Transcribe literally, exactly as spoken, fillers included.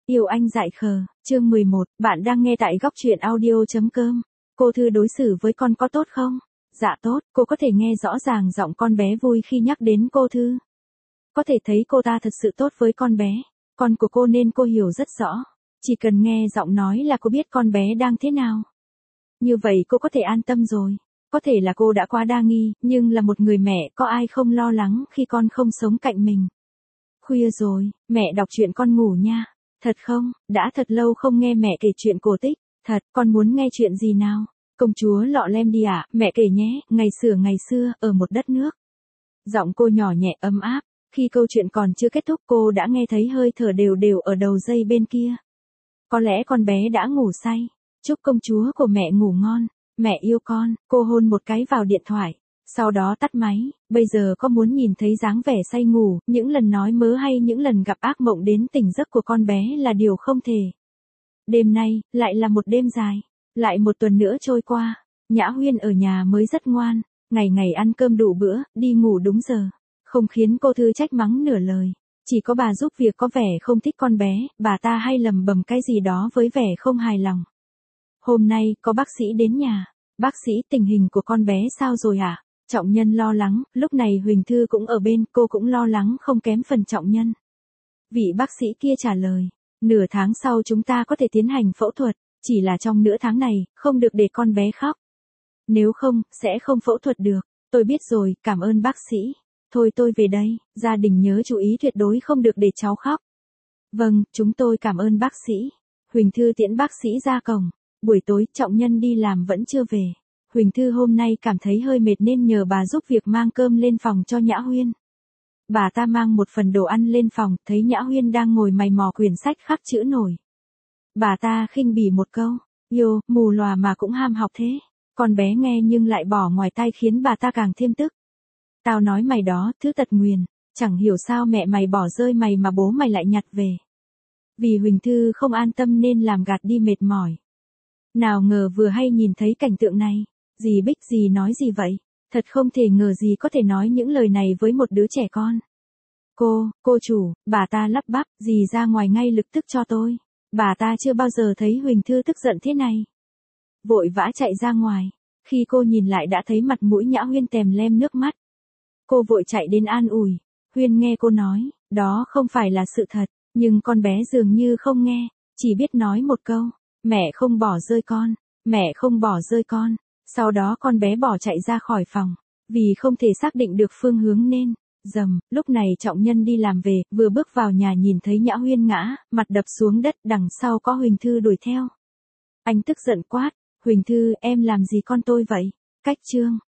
Yêu anh dại khờ, chương mười một, bạn đang nghe tại góc truyện audio.com. Cô Thư đối xử với con có tốt không? Dạ tốt, cô có thể nghe rõ ràng giọng con bé vui khi nhắc đến cô Thư. Có thể thấy cô ta thật sự tốt với con bé. Con của cô nên cô hiểu rất rõ. Chỉ cần nghe giọng nói là cô biết con bé đang thế nào. Như vậy cô có thể an tâm rồi. Có thể là cô đã quá đa nghi, nhưng là một người mẹ có ai không lo lắng khi con không sống cạnh mình. Khuya rồi, mẹ đọc truyện con ngủ nha. Thật không, đã thật lâu không nghe mẹ kể chuyện cổ tích. Thật, con muốn nghe chuyện gì nào? Công chúa Lọ Lem đi ạ, mẹ kể nhé, ngày xưa ngày xưa, ở một đất nước. Giọng cô nhỏ nhẹ ấm áp, khi câu chuyện còn chưa kết thúc cô đã nghe thấy hơi thở đều đều ở đầu dây bên kia. Có lẽ con bé đã ngủ say. Chúc công chúa của mẹ ngủ ngon, mẹ yêu con, cô hôn một cái vào điện thoại. Sau đó tắt máy, bây giờ có muốn nhìn thấy dáng vẻ say ngủ, những lần nói mớ hay những lần gặp ác mộng đến tỉnh giấc của con bé là điều không thể. Đêm nay, lại là một đêm dài, lại một tuần nữa trôi qua, Nhã Huyên ở nhà mới rất ngoan, ngày ngày ăn cơm đủ bữa, đi ngủ đúng giờ, không khiến cô Thư trách mắng nửa lời. Chỉ có bà giúp việc có vẻ không thích con bé, bà ta hay lầm bầm cái gì đó với vẻ không hài lòng. Hôm nay, có bác sĩ đến nhà. Bác sĩ, tình hình của con bé sao rồi hả? À? Trọng Nhân lo lắng, lúc này Huỳnh Thư cũng ở bên, cô cũng lo lắng không kém phần Trọng Nhân. Vị bác sĩ kia trả lời, nửa tháng sau chúng ta có thể tiến hành phẫu thuật, chỉ là trong nửa tháng này, không được để con bé khóc. Nếu không, sẽ không phẫu thuật được. Tôi biết rồi, cảm ơn bác sĩ. Thôi tôi về đây, gia đình nhớ chú ý tuyệt đối không được để cháu khóc. Vâng, chúng tôi cảm ơn bác sĩ. Huỳnh Thư tiễn bác sĩ ra cổng. Buổi tối, Trọng Nhân đi làm vẫn chưa về. Huỳnh Thư hôm nay cảm thấy hơi mệt nên nhờ bà giúp việc mang cơm lên phòng cho Nhã Huyên. Bà ta mang một phần đồ ăn lên phòng, thấy Nhã Huyên đang ngồi mày mò quyển sách khắc chữ nổi. Bà ta khinh bỉ một câu, "Yo, mù lòa mà cũng ham học thế." Con bé nghe nhưng lại bỏ ngoài tai khiến bà ta càng thêm tức. "Tao nói mày đó, thứ tật nguyền, chẳng hiểu sao mẹ mày bỏ rơi mày mà bố mày lại nhặt về." Vì Huỳnh Thư không an tâm nên làm gạt đi mệt mỏi. Nào ngờ vừa hay nhìn thấy cảnh tượng này, dì Bích dì nói gì vậy? Thật không thể ngờ dì có thể nói những lời này với một đứa trẻ con. Cô, cô chủ, bà ta lắp bắp, dì ra ngoài ngay lập tức cho tôi. Bà ta chưa bao giờ thấy Huỳnh Thư tức giận thế này. Vội vã chạy ra ngoài, khi cô nhìn lại đã thấy mặt mũi Nhã Huyên tèm lem nước mắt. Cô vội chạy đến an ủi, Huyên nghe cô nói, đó không phải là sự thật, nhưng con bé dường như không nghe, chỉ biết nói một câu. Mẹ không bỏ rơi con, mẹ không bỏ rơi con. Sau đó con bé bỏ chạy ra khỏi phòng, vì không thể xác định được phương hướng nên, rầm, lúc này Trọng Nhân đi làm về, vừa bước vào nhà nhìn thấy Nhã Huyên ngã, mặt đập xuống đất, đằng sau có Huỳnh Thư đuổi theo. Anh tức giận quát, Huỳnh Thư, em làm gì con tôi vậy? Cách chương.